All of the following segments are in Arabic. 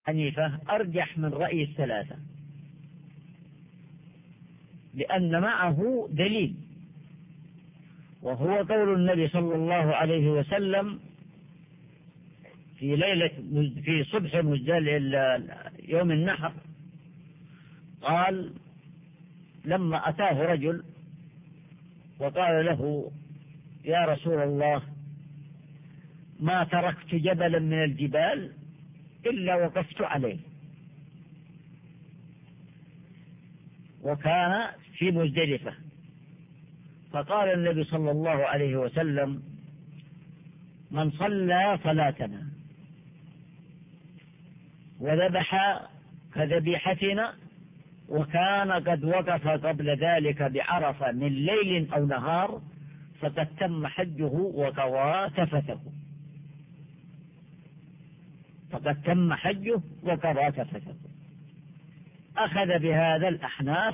حنيفة أرجح من رأي الثلاثة، لأن معه دليل، وهو قول النبي صلى الله عليه وسلم في صبح يوم النحر، قال لما أتاه رجل وقال له: يا رسول الله، ما تركت جبلا من الجبال إلا وقفت عليه، وكان في مزدلفة. فقال النبي صلى الله عليه وسلم: من صلى صلاتنا وذبح كذبيحتنا وكان قد وقف قبل ذلك بعرفة من ليل أو نهار فقد تم حجه وقضى تفثه. فقد تم حجه وقضى تفثه. أخذ بهذا الأحناف،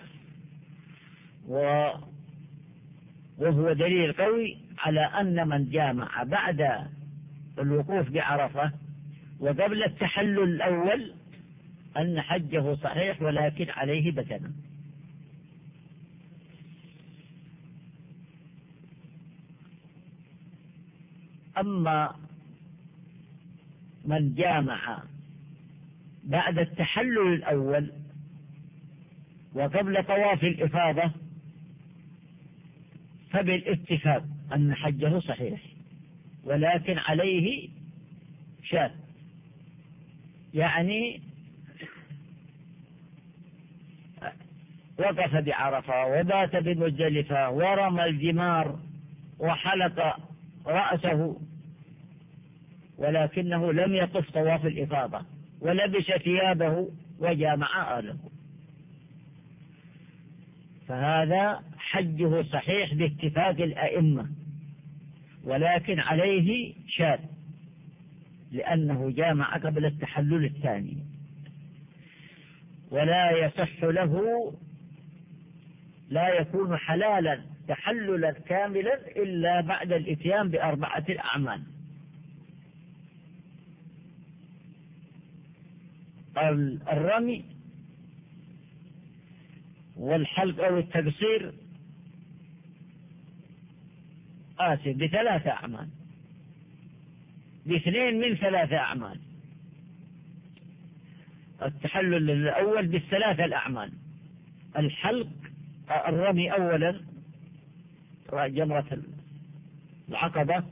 وهو دليل قوي على أن من جامع بعد الوقوف بعرفة وقبل التحلل الأول أن حجه صحيح، ولكن عليه بدنة. أما من جامع بعد التحلل الأول وقبل طواف الإفاضة فبالاتفاق أن حجه صحيح، ولكن عليه شاة، يعني وقف بعرفة وبات بمزدلفة ورمى الجمار وحلق رأسه، ولكنه لم يطف طواف الإفاضة، ولبس ثيابه وجامع أهله، فهذا حجه صحيح باتفاق الأئمة، ولكن عليه شاة لأنه جامع قبل التحلل الثاني، ولا يصح له، لا يكون حلالا تحللا كاملا إلا بعد الإتيان بأربعة الأعمال: الرمي والحلق أو التقصير، بثلاثة أعمال، باثنين من ثلاثة أعمال. التحلل الأول بالثلاثة الأعمال: الحلق، الرمي أولا جمرة العقبة،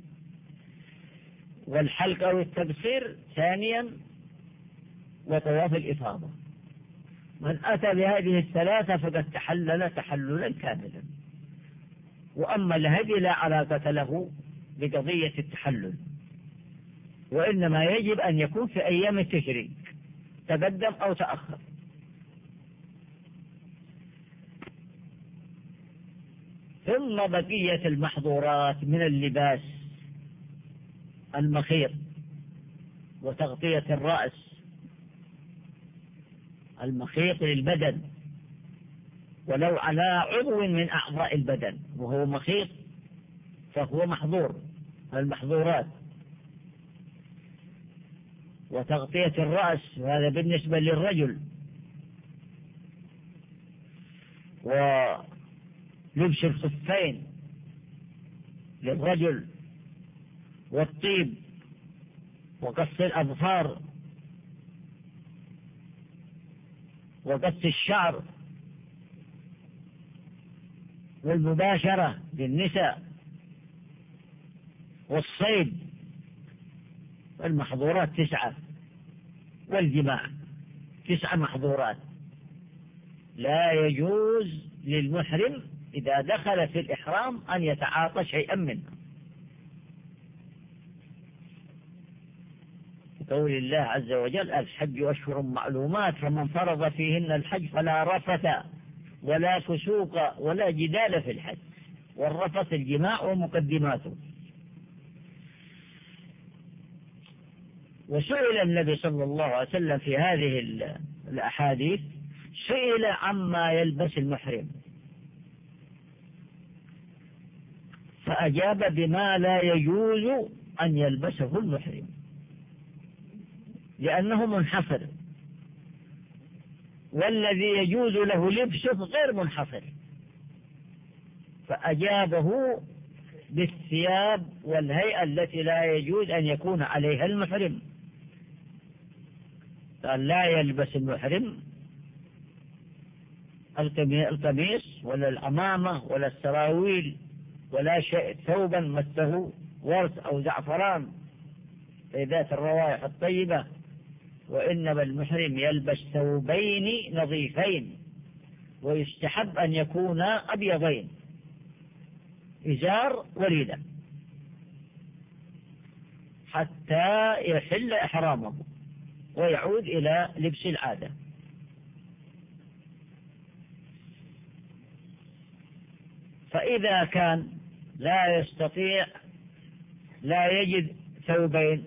والحلق أو التبصير ثانيا، وطواف الإفاضة. من أتى بهذه الثلاثة فقد تحلل تحللا كاملا. وأما الهدي لا علاقة له بقضية التحلل، وإنما يجب أن يكون في أيام التشريق، تقدم أو تأخر. ثم بقية المحظورات من اللباس: المخيط وتغطية الرأس، المخيط للبدن ولو على عضو من أعضاء البدن وهو مخيط فهو محظور، المحظورات. وتغطية الرأس هذا بالنسبة للرجل، ولبس الخفين للرجل، والطيب، وقص الأظفار، وقص الشعر، والمباشرة للنساء، والصيد. المحظورات 9، والجماع 9 محظورات. لا يجوز للمحرم إذا دخل في الإحرام أن يتعاطى شيئا منها، قول الله عز وجل: الحج أشهر معلومات، فمن فرض فيهن الحج فلا رفث ولا فسوق ولا جدال في الحج. والرفث الجماع ومقدماته. وسئل النبي صلى الله عليه وسلم في هذه الأحاديث، سئل عما يلبس المحرم فأجاب بما لا يجوز أن يلبسه المحرم. لأنه منحصر، والذي يجوز له لبسه غير منحصر، فأجابه بالثياب والهيئة التي لا يجوز أن يكون عليها المحرم. قال لا يلبس المحرم القميص ولا العمامة ولا السراويل ولا شيء ثوبا مسه ورس أو زعفران في ذات الروائح الطيبة، وإنما المحرم يلبس ثوبين نظيفين، ويستحب أن يكونا أبيضين، إزار ورداء، حتى يحل إحرامه ويعود إلى لبس العادة. فإذا كان لا يستطيع، لا يجد ثوبين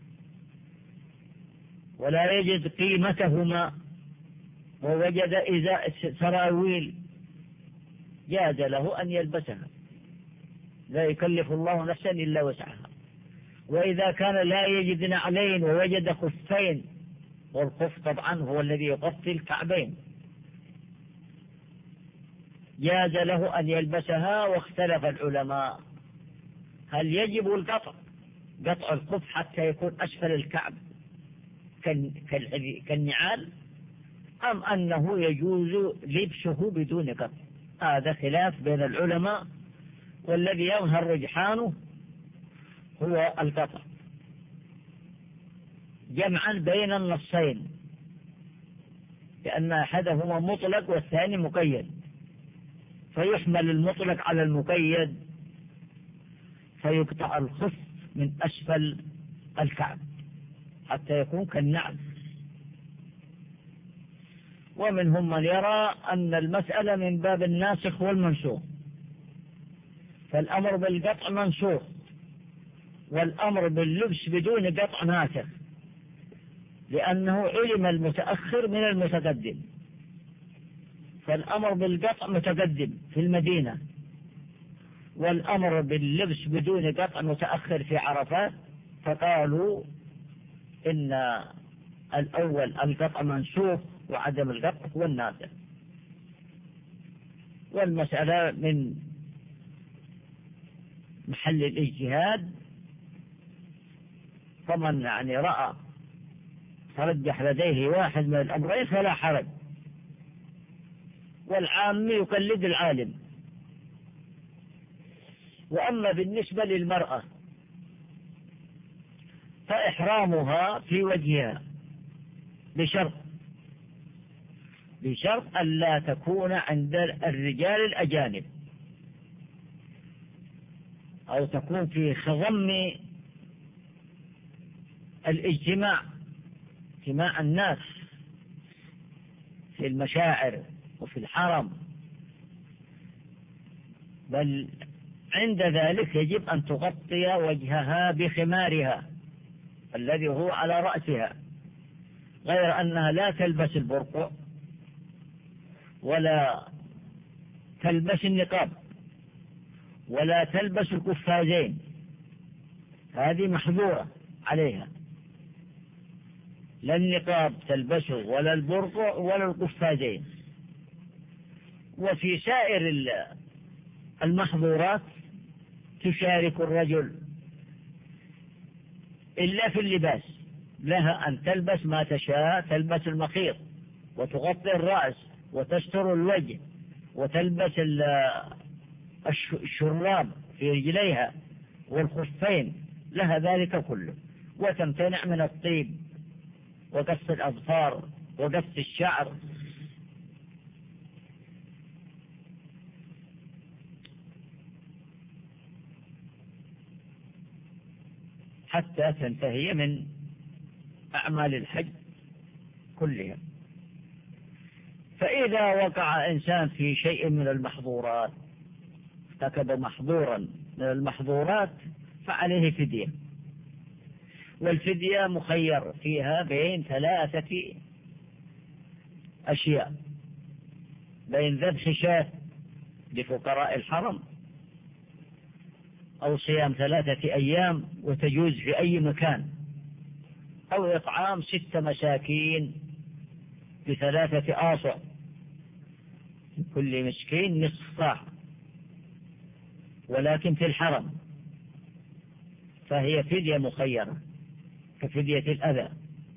ولا يجد قيمتهما ووجد سراويل، جاز له أن يلبسها، لا يكلف الله نفسا إلا وسعها. وإذا كان لا يجد نعلين ووجد خفين، والخف طبعا هو الذي يغطي الكعبين، جاز له أن يلبسها. واختلف العلماء هل يجب قطع الخف حتى يكون أسفل الكعب كالنعال، أم أنه يجوز لبسه بدون قطع. هذا خلاف بين العلماء، والذي يظهر رجحانه هو القطع، جمعا بين النصين، لأن أحدهما مطلق والثاني مقيد، فيحمل المطلق على المقيد، فيقطع الخف من أسفل الكعب حتى يكون كالنعل. ومنهم من يرى أن المسألة من باب الناسخ والمنسوخ، فالأمر بالقطع منسوخ، والأمر باللبس بدون قطع ناسخ، لأنه علم المتأخر من المتقدم، فالأمر بالقطع متقدم في المدينة، والأمر باللبس بدون قطع متأخر في عرفات، فقالوا إن الأول القطع منسوخ وعدم القطع هو الناسخ. والمسألة من محل الاجتهاد، فمن رأى ترجح لديه واحد من الأمرين فلا حرج، والعام يقلد العالم. وأما بالنسبة للمرأة فإحرامها في وجهها بشرط ألا تكون عند الرجال الأجانب، أو تكون في خضم اجتماع الناس في المشاعر وفي الحرم، بل عند ذلك يجب أن تغطي وجهها بخمارها الذي هو على رأسها، غير أنها لا تلبس البرقع ولا تلبس النقاب ولا تلبس القفازين، هذه محظورة عليها، لا النقاب تلبسه ولا البرقع ولا القفازين. وفي سائر المحظورات تشارك الرجل إلا في اللباس، لها أن تلبس ما تشاء، تلبس المخيط وتغطي الرأس وتستر الوجه وتلبس الشراب في رجليها والخفين، لها ذلك كله، وتمتنع من الطيب وقص الأظفار وقص الشعر. حتى تنتهي من أعمال الحج كلها. فإذا وقع إنسان في شيء من المحظورات، ارتكب محظورا من المحظورات، فعليه فدية، والفدية مخير فيها بين 3 أشياء: بين ذبح شاة لفقراء الحرم، أو صيام 3 أيام وتجوز في أي مكان، أو إطعام 6 مساكين ب3 آصع، كل مسكين نصف صاع، ولكن في الحرم، فهي فدية مخيرة كفدية الأذى.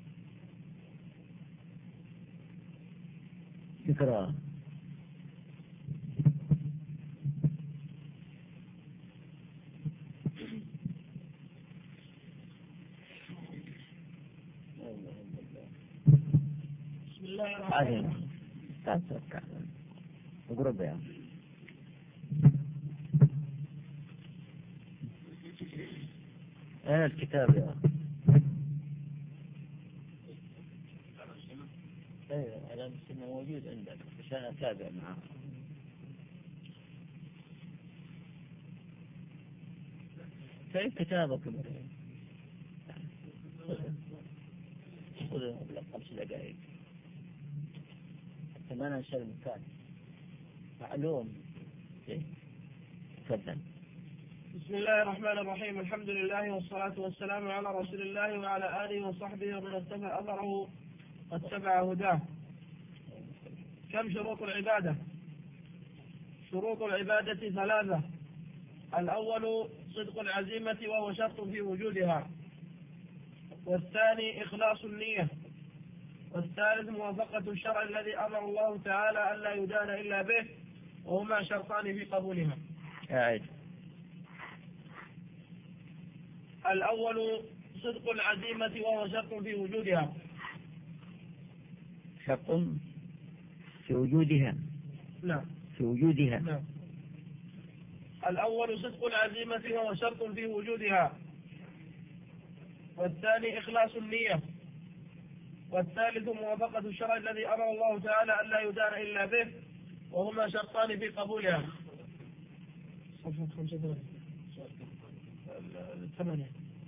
ذكرى. بسم الله الرحمن الرحيم. اقرب يا الكتاب يا ايوه على السنة موجود عندك عشان اتابع معه. فين كتابك؟ خذ 5 دقائق حتى ما ننسى المكان. معلوم. تفضل. بسم الله الرحمن الرحيم. الحمد لله والصلاة والسلام على رسول الله وعلى آله وصحبه ومن اتبع أثره واتبع هداه. كم شروط العبادة؟ شروط العبادة 3. الأول صدق العزيمة وهو شرط في وجودها، والثاني إخلاص النية، والثالث موافقة الشرع الذي أمر الله تعالى أن لا يدان إلا به، وهما شرطان في قبولها. الأول صدق العزيمة وهو شرط في وجودها. شرط في وجودها. نعم. في وجودها. نعم. الأول صدق العزيمة وهو شرط في وجودها، والثاني إخلاص النية، والثالث موافقة الشرع الذي أمر الله تعالى أن لا يدان إلا به، وهما شرطان في قبولها. صفحة 8.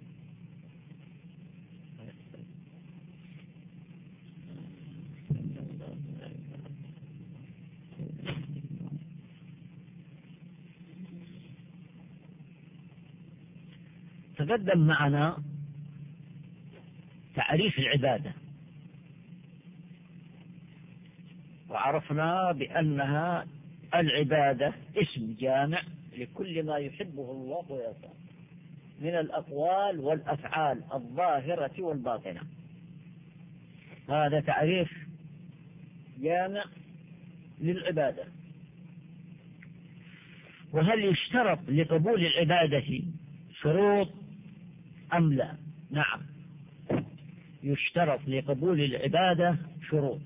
تقدم معنا تعريف العبادة، وعرفنا بأنها العبادة اسم جامع لكل ما يحبه الله ويرضاه من الأقوال والأفعال الظاهرة والباطنة. هذا تعريف جامع للعبادة. وهل يشترط لقبول العبادة شروط أم لا؟ نعم، يشترط لقبول العبادة شروط.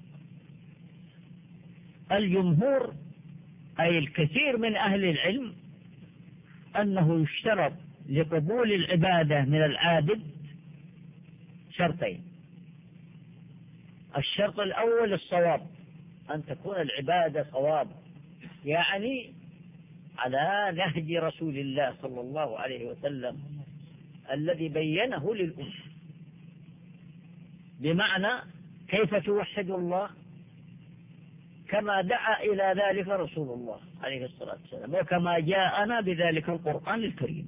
الجمهور أي الكثير من أهل العلم أنه يشترط لقبول العبادة من العابد شرطين. الشرط الأول الصواب، أن تكون العبادة صواب، يعني على نهج رسول الله صلى الله عليه وسلم الذي بينه للأمة، بمعنى كيف توحد الله كما دعا إلى ذلك رسول الله عليه الصلاة والسلام، وكما جاءنا بذلك القرآن الكريم.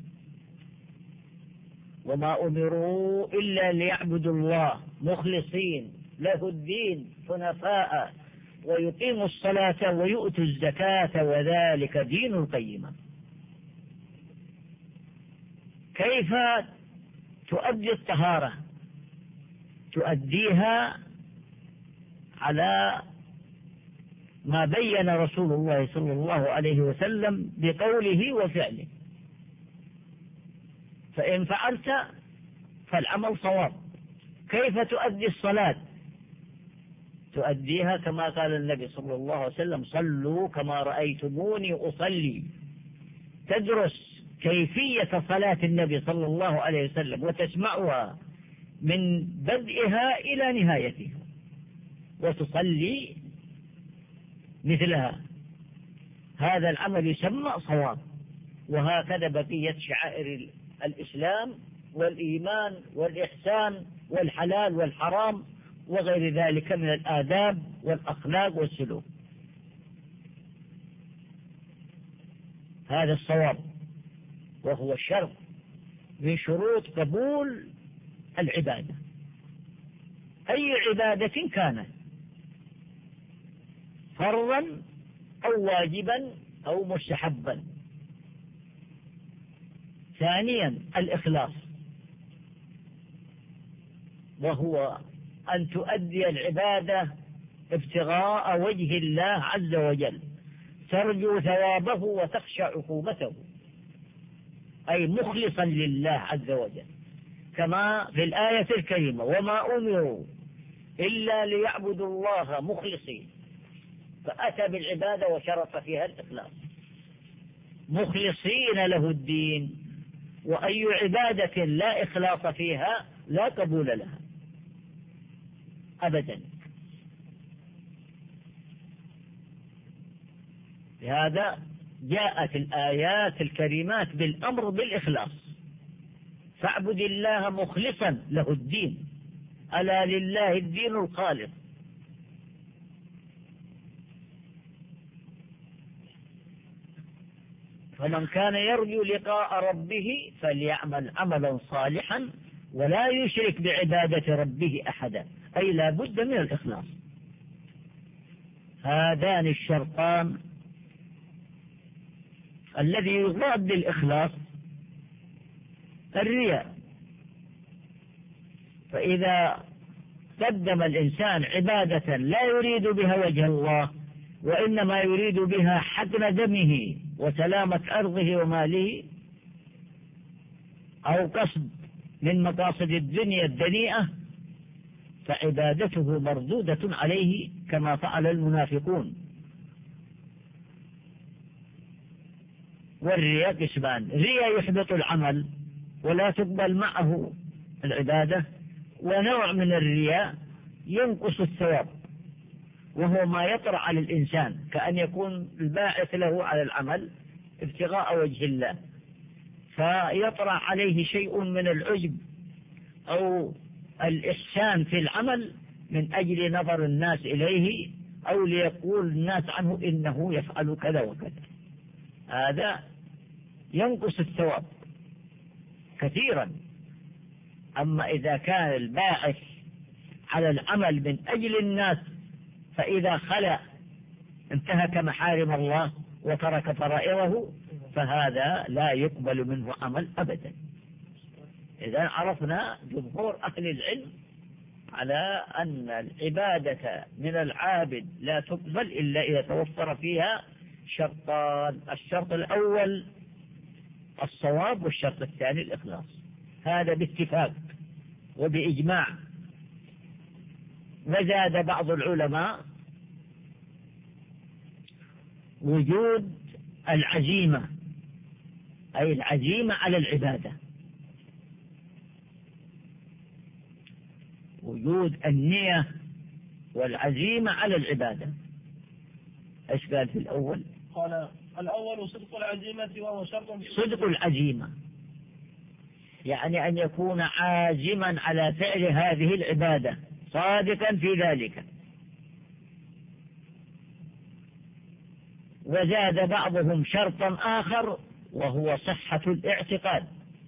وما أمروا إلا ليعبدوا الله مخلصين له الدين حنفاء ويقيموا الصلاة ويؤتوا الزكاة وذلك دين القيمة. كيف تؤدي الطهارة؟ تؤديها على ما بين رسول الله صلى الله عليه وسلم بقوله وفعله، فإن فعلت فالعمل صواب. كيف تؤدي الصلاة؟ تؤديها كما قال النبي صلى الله عليه وسلم: صلوا كما رأيتموني أصلي. تدرس كيفية صلاة النبي صلى الله عليه وسلم وتسمعها من بدءها إلى نهايتها وتصلي مثلها. هذا العمل يسمى صواب. وهكذا بقية شعائر الإسلام والإيمان والإحسان والحلال والحرام وغير ذلك من الآداب والأخلاق والسلوك. هذا الصواب، وهو الشرط من شروط قبول العبادة. أي عبادة كانت، فرضا أو واجبا أو مستحبا. ثانيا الإخلاص، وهو أن تؤدي العبادة ابتغاء وجه الله عز وجل، ترجو ثوابه وتخشى عقوبته، أي مخلصا لله عز وجل، كما في الآية الكريمة: وما أمروا إلا ليعبدوا الله مخلصين، فأتى بالعبادة وشرط فيها الإخلاص، مخلصين له الدين. وأي عبادة لا إخلاص فيها لا قبول لها أبدا. لهذا جاءت الآيات الكريمات بالأمر بالإخلاص: فاعبد الله مخلصا له الدين، ألا لله الدين الخالص. فمن كان يرجو لقاء ربه فليعمل عملا صالحا ولا يشرك بعبادة ربه أحدا، أي لا بد من الإخلاص. هذان الشرطان الذي يضاد بالإخلاص الرياء. فإذا قدم الإنسان عبادة لا يريد بها وجه الله، وإنما يريد بها حقن دمه وسلامة أرضه وماله، أو قصد من مقاصد الدنيا الدنيئة، فعبادته مردودة عليه كما فعل المنافقون. والرياء قسمان: رياء يحبط العمل ولا تقبل معه العبادة، ونوع من الرياء ينقص الثواب، وهو ما يطرأ على الإنسان، كأن يكون الباعث له على العمل ابتغاء وجه الله، فيطرأ عليه شيء من العجب أو الإحسان في العمل من أجل نظر الناس إليه، أو ليقول الناس عنه إنه يفعل كذا وكذا. هذا ينقص الثواب كثيرا. أما إذا كان الباعث على العمل من أجل الناس، فإذا خلى انتهك محارم الله وترك فرائضه، فهذا لا يقبل منه عمل أبدا. إذا عرفنا جمهور أهل العلم على أن العبادة من العابد لا تقبل إلا إذا توفر فيها شرطان: الشرط الأول الصواب، والشرط الثاني الإخلاص. هذا باتفاق وبإجماع. وزاد بعض العلماء وجود العزيمة، أي العزيمة على العبادة، وجود النية والعزيمة على العبادة. ايش قال في الأول؟ قال: الأول صدق العزيمة، وهو شرط. صدق العزيمة يعني أن يكون عازما على فعل هذه العبادة، صادقا في ذلك. وزاد بعضهم شرطا آخر وهو صحة الاعتقاد،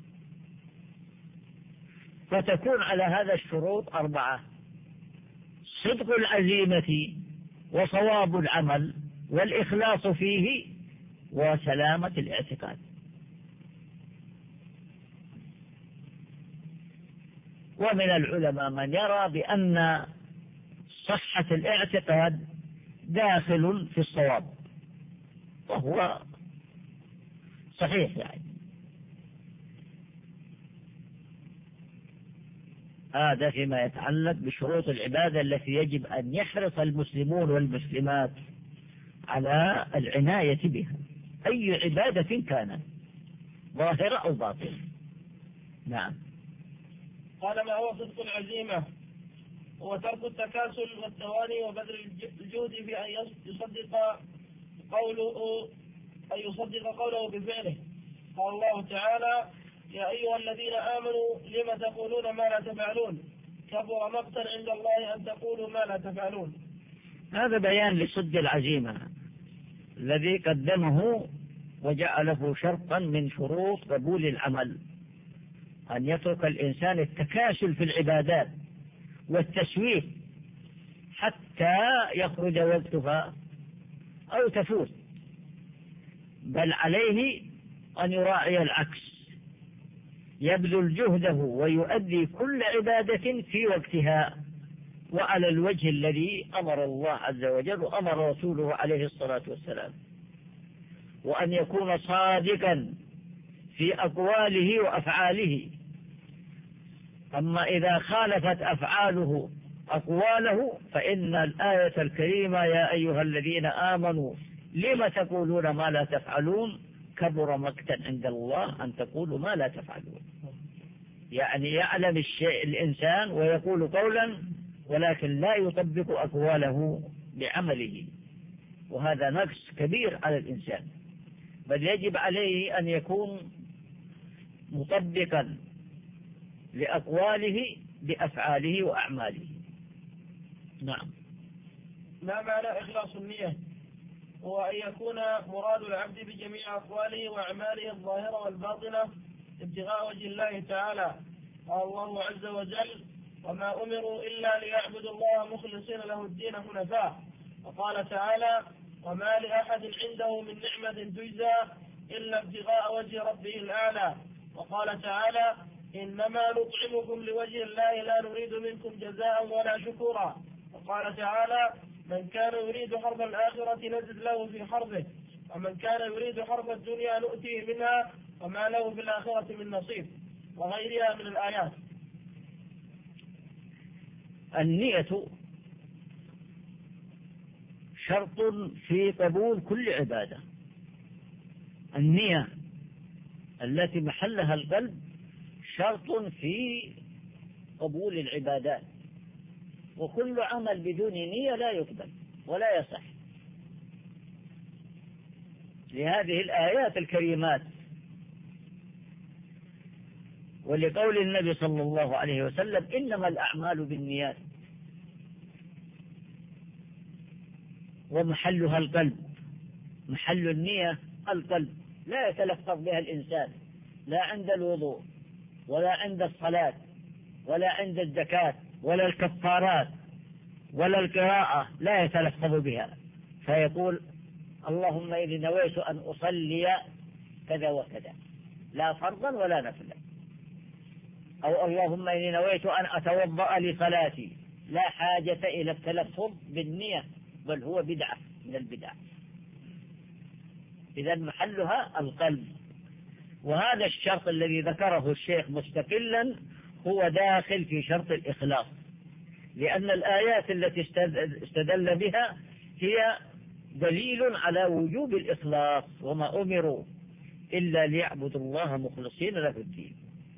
فتكون على هذا الشروط 4: صدق العزيمة، وصواب العمل، والإخلاص فيه، وسلامة الاعتقاد. ومن العلماء من يرى بأن صحة الاعتقاد داخل في الصواب، وهو صحيح يعني. هذا فيما يتعلق بشروط العبادة التي يجب أن يحرص المسلمون والمسلمات على العناية بها، أي عبادة كانت، ظاهرة أو باطنة. نعم. قال: ما هو صدق العزيمة؟ هو ترك التكاسل والتواني وبذل الجهد في أن يصدق قوله بفعله. قال الله تعالى: يا أيها الذين آمنوا لم تقولون ما لا تفعلون، كبر مقتا عند الله أن تقولوا ما لا تفعلون. هذا بيان لصدق العزيمة الذي قدمه وجعله شرطا من شروط قبول العمل، أن يترك الإنسان التكاسل في العبادات والتسويف حتى يخرج وقتها أو تفوت، بل عليه أن يراعي العكس، يبذل جهده ويؤدي كل عبادة في وقتها وعلى الوجه الذي أمر الله عز وجل وأمر رسوله عليه الصلاة والسلام، وأن يكون صادقا في أقواله وأفعاله. أما إذا خالفت أفعاله أقواله فإن الآية الكريمة يا أيها الذين آمنوا لم تقولون ما لا تفعلون كبر مقتا عند الله أن تقولوا ما لا تفعلون. يعني يعلم الشيء الإنسان ويقول قولا ولكن لا يطبق أقواله بعمله، وهذا نقص كبير على الإنسان، بل يجب عليه أن يكون مطبقا لأقواله بأفعاله وأعماله. نعم. ما معنى إخلاص النية؟ هو أن يكون مراد العبد بجميع أقواله وأعماله الظاهرة والباطنة ابتغاء وجه الله تعالى. قال الله عز وجل وما أمروا إلا ليعبدوا الله مخلصين له الدين حنفاء. وقال تعالى وما لأحد عنده من نعمة تجزى إلا ابتغاء وجه ربه الأعلى. وقال تعالى إنما نطعمكم لوجه الله لا نريد منكم جزاء ولا شكورا. وقال تعالى من كان يريد حرث الآخرة نزد له في حرثه ومن كان يريد حرث الدنيا نؤتيه منها وما له في الآخرة من نصيب، وغيرها من الآيات. النية شرط في قبول كل عبادة. النية التي محلها القلب شرط في قبول العبادات، وكل عمل بدون نية لا يقبل ولا يصح. لهذه الآيات الكريمات ولقول النبي صلى الله عليه وسلم إنما الأعمال بالنيات، ومحلها القلب. محل النية القلب، لا يتلفظ بها الإنسان لا عند الوضوء ولا عند الصلاة ولا عند الزكاة ولا الكفارات ولا القراءة، لا يتلفظ بها، فيقول اللهم إني نويت أن أصلي كذا وكذا، لا فرضا ولا نفلا. أو اللهم إني نويت أن أتوضأ لصلاتي، لا حاجة إلى التلفظ بالنية، بل هو بدعة من البدع. إذا محلها القلب. وهذا الشرط الذي ذكره الشيخ مستقلا هو داخل في شرط الإخلاص، لأن الآيات التي استدل بها هي دليل على وجوب الإخلاص، وما أمروا إلا ليعبدوا الله مخلصين له الدين.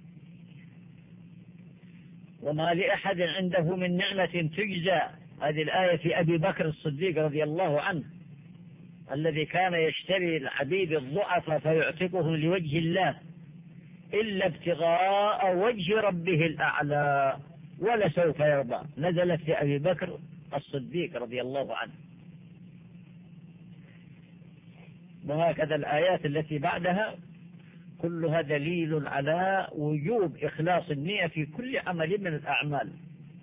وما لأحد عنده من نعمة تجزى، هذه الآية في أبي بكر الصديق رضي الله عنه الذي كان يشتري العبيد الضعفاء فيعتقهم لوجه الله إلا ابتغاء وجه ربه الأعلى ولسوف يرضى، نزلت في أبي بكر الصديق رضي الله عنه. وهكذا الآيات التي بعدها كلها دليل على وجوب إخلاص النية في كل عمل من الأعمال.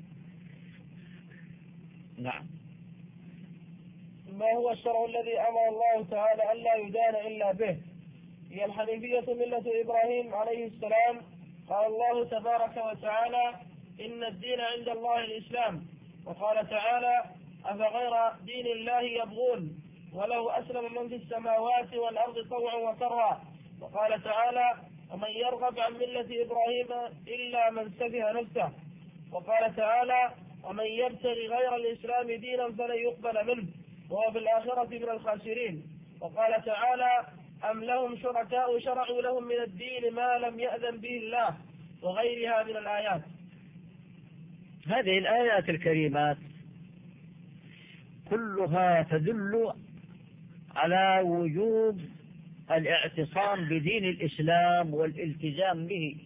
نعم. ما هو الشرع الذي أمر الله تعالى أن لا يدان إلا به؟ هي الحنيفية ملة إبراهيم عليه السلام. قال الله تبارك وتعالى إن الدين عند الله الإسلام. وقال تعالى أفغير دين الله يبغون وله أسلم من في السماوات والأرض طوعا وكرها. وقال تعالى ومن يرغب عن ملة إبراهيم إلا من سفه نفسه. وقال تعالى ومن يبتغي غير الإسلام دينا فلن يقبل منه وهو في الآخرة من الخاسرين. وقال تعالى أم لهم شركاء شرعوا لهم من الدين ما لم يأذن به الله، وغيرها من الآيات. هذه الآيات الكريمات كلها تدل على وجوب الاعتصام بدين الإسلام والالتزام به،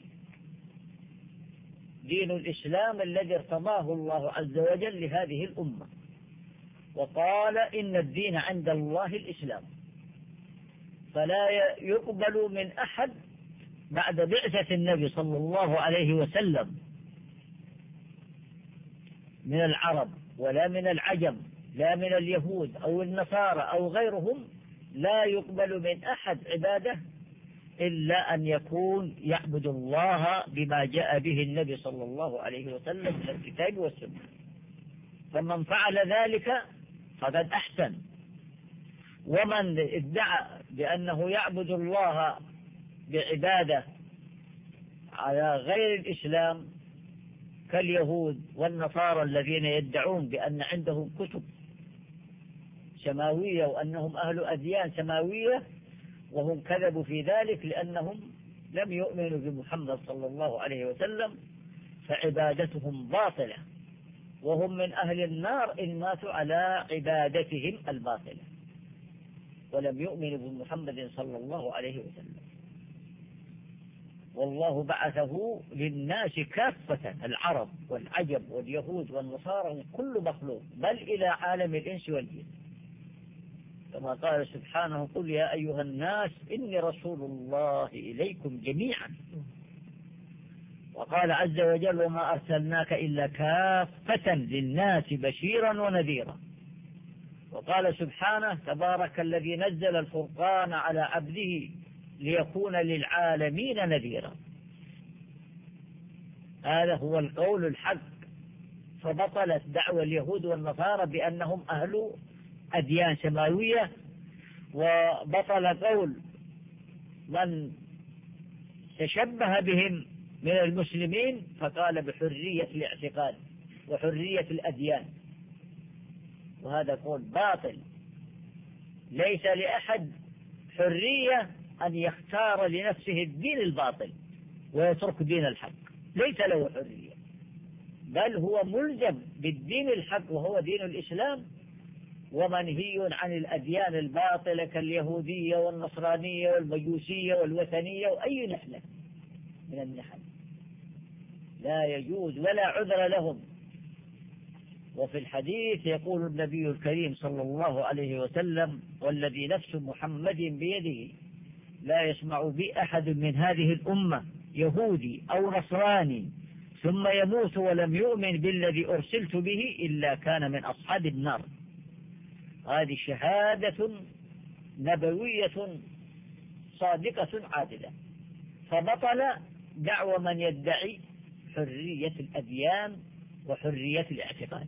دين الإسلام الذي ارتضاه الله عز وجل لهذه الأمة، وقال إن الدين عند الله الإسلام، فلا يقبل من أحد بعد بعثة النبي صلى الله عليه وسلم من العرب ولا من العجم، لا من اليهود أو النصارى أو غيرهم، لا يقبل من أحد عبادة إلا أن يكون يعبد الله بما جاء به النبي صلى الله عليه وسلم من الكتاب والسنة. فمن فعل ذلك فقد أحسن. ومن ادعى بأنه يعبد الله بعبادة على غير الإسلام كاليهود والنصارى الذين يدعون بأن عندهم كتب سماوية وأنهم أهل أديان سماوية، وهم كذبوا في ذلك لأنهم لم يؤمنوا بمحمد صلى الله عليه وسلم، فعبادتهم باطلة، وهم من أهل النار إن ماتوا على عبادتهم الباطلة ولم يؤمنوا بمحمد صلى الله عليه وسلم. والله بعثه للناس كافة، العرب والعجم واليهود والنصارى، كل مخلوق، بل إلى عالم الإنس والجن، كما قال سبحانه: قل يا أيها الناس إني رسول الله إليكم جميعا. وقال عز وجل: وما أرسلناك إلا كافة للناس بشيرا ونذيرا. وقال سبحانه: تبارك الذي نزل الفرقان على عبده ليكون للعالمين نذيرا. هذا هو القول الحق. فبطلت دعوى اليهود والنصارى بأنهم أهل أديان سماوية، وبطل قول من تشبه بهم من المسلمين فقال بحرية الاعتقاد وحرية الأديان، وهذا قول باطل. ليس لأحد حرية أن يختار لنفسه الدين الباطل ويترك دين الحق، ليس له حرية، بل هو ملزم بالدين الحق وهو دين الإسلام، ومنهي عن الأديان الباطلة كاليهودية والنصرانية والمجوسية والوثنية وأي نحلة من النحل، لا يجوز ولا عذر لهم. وفي الحديث يقول النبي الكريم صلى الله عليه وسلم: والذي نفس محمد بيده لا يسمع بي أحد من هذه الأمة يهودي أو نصراني ثم يموت ولم يؤمن بالذي أرسلت به إلا كان من أصحاب النار. هذه شهادة نبوية صادقة عادلة. فبطل دعوى من يدعي حرية الأديان وحرية الاعتقاد.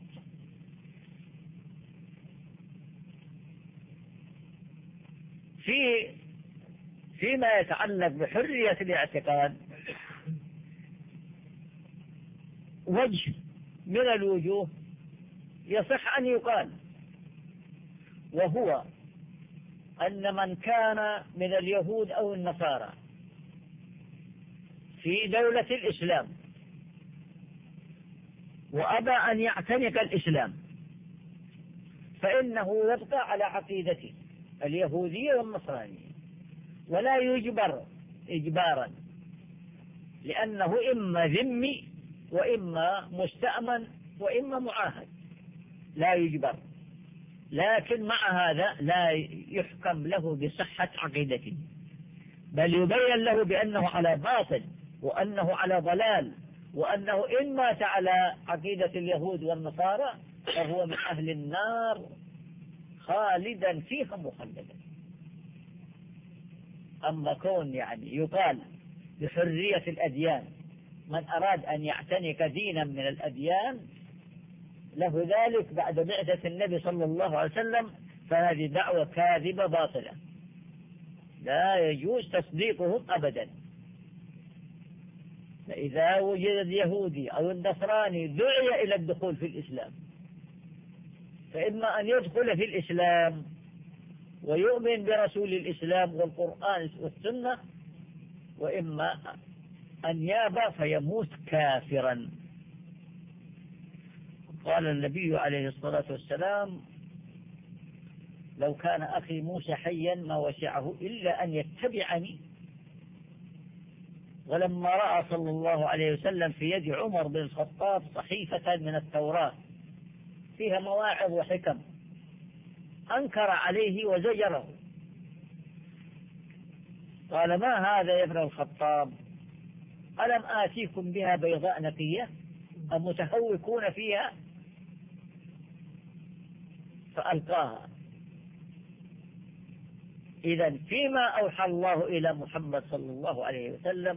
فيما يتعلق بحرية الاعتقاد وجه من الوجوه يصح أن يقال، وهو أن من كان من اليهود أو النصارى في دولة الإسلام وأبى أن يعتنق الإسلام فإنه يبقى على عقيدته اليهودية والنصرانية، ولا يجبر إجبارا، لأنه إما ذمي وإما مستأمن وإما معاهد، لا يجبر. لكن مع هذا لا يحكم له بصحة عقيدته، بل يبين له بأنه على باطل وأنه على ضلال، وأنه إن مات على عقيدة اليهود والنصارى فهو من أهل النار خالدا فيها مخلدا. أما كون يقال بحرية الأديان، من أراد أن يعتنق دينا من الأديان له ذلك بعد بعثة النبي صلى الله عليه وسلم، فهذه دعوة كاذبة باطلة لا يجوز تصديقهم أبدا. فإذا وجد اليهودي أو النصراني دعي إلى الدخول في الإسلام، فإما أن يدخل في الإسلام ويؤمن برسول الإسلام والقرآن والسنة، وإما أن يابى فيموت كافرا. قال النبي عليه الصلاة والسلام: لو كان أخي موسى حيا ما وسعه إلا أن يتبعني. ولما رأى صلى الله عليه وسلم في يد عمر بن الخطاب صحيفة من التوراة فيها مواعظ وحكم أنكر عليه وزجره، قال: ما هذا يا ابن الخطاب؟ ألم آتيكم بها بيضاء نقية أم متهوكون فيها؟ فألقاها. إذا فيما أوحى الله إلى محمد صلى الله عليه وسلم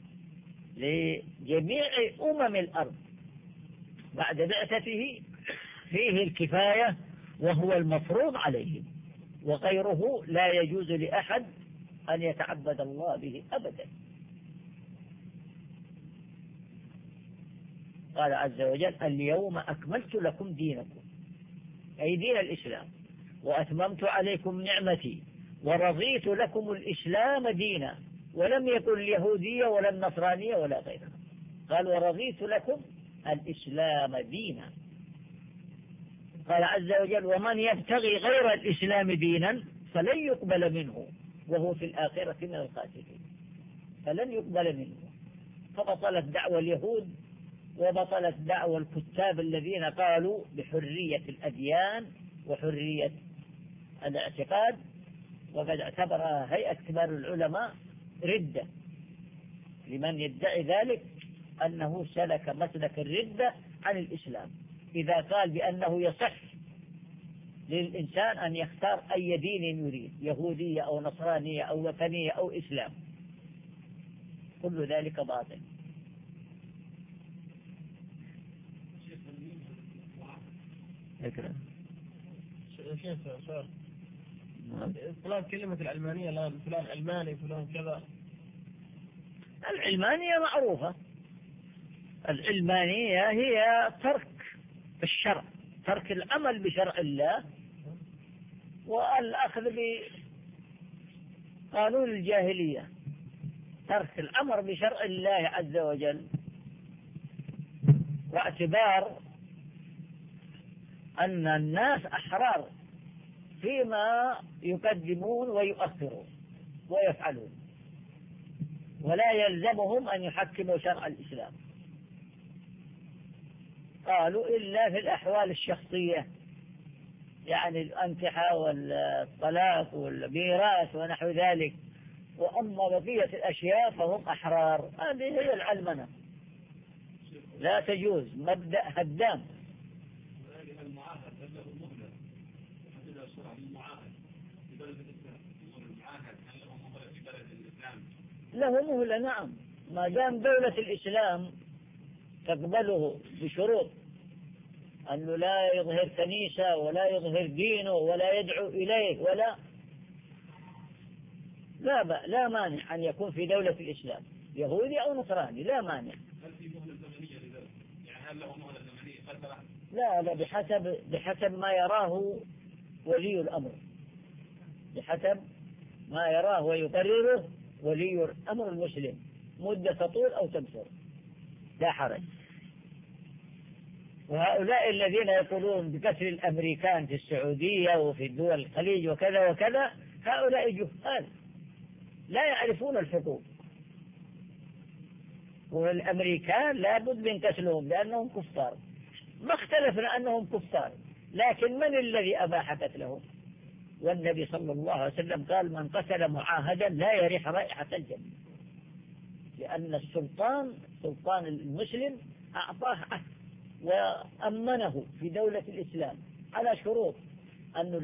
لجميع الأرض بعد بعثته فيه الكفاية وهو المفروض عليه، وغيره لا يجوز لأحد أن يتعبد الله به أبدا. قال عز وجل: اليوم أكملت لكم دينكم، أي دين الإسلام، وأتممت عليكم نعمتي ورضيت لكم الإسلام دينا، ولم يكن اليهودية ولا النصرانية ولا غيرها، قال: ورضيت لكم الإسلام دينا. قال عز وجل: ومن يبتغي غير الإسلام دينا فلن يقبل منه وهو في الآخرة من الخاسرين. فلن يقبل منه. فبطلت دعوى اليهود وبطلت دعوى الكتاب الذين قالوا بحرية الأديان وحرية الاعتقاد، وقد اعتبرها هيئة كبار العلماء ردة لمن يدعي ذلك، أنه سلك مسلك الردة عن الإسلام إذا قال بأنه يصح للإنسان أن يختار أي دين يريد، يهودية أو نصرانية أو وثنية أو إسلام. كل ذلك باطل. شيخ سؤال، فلان كلمة العلمانية الآن، فلان علماني فلان كذا. العلمانية معروفة. العلمانية هي ترك الشرع، ترك العمل بشرع الله والأخذ بقانون الجاهلية، ترك الأمر بشرع الله عز وجل، واعتبار أن الناس أحرار فيما يقدمون ويؤخرون ويفعلون، ولا يلزمهم أن يحكموا شرع الإسلام. قالوا إلا في الأحوال الشخصية، يعني الأنكحة والطلاق والميراث ونحو ذلك، وأما بقية الأشياء فهم أحرار. هذه هي العلمنة، لا تجوز، مبدأ هدام. له مهلة، نعم، ما دام دولة الإسلام تقبله بشروط أنه لا يظهر كنيسة ولا يظهر دينه ولا يدعو إليه ولا لا مانع أن يكون في دولة الإسلام يهودي أو نصراني، لا مانع. هل في مهلة زمنية لذلك؟ يعني هل له مهلة زمنية فترة؟ لا، بحسب ما يراه ولي الأمر، بحسب ما يراه ويقرره ولي الأمر المسلم، مدة تطول أو تقصر لا حرج. وهؤلاء الذين يقولون بكسر الأمريكان في السعودية وفي دول الخليج وكذا وكذا، هؤلاء جهال لا يعرفون الحقوق، والأمريكان لابد من قتلهم لأنهم كفار. ما اختلفنا أنهم كفار، لكن من الذي أباح قتلهم؟ والنبي صلى الله عليه وسلم قال: من قتل معاهدا لا يريح رائحة الجنة، لأن سلطان المسلم أعطاه عهد وأمنه في دولة الإسلام على شروط أنه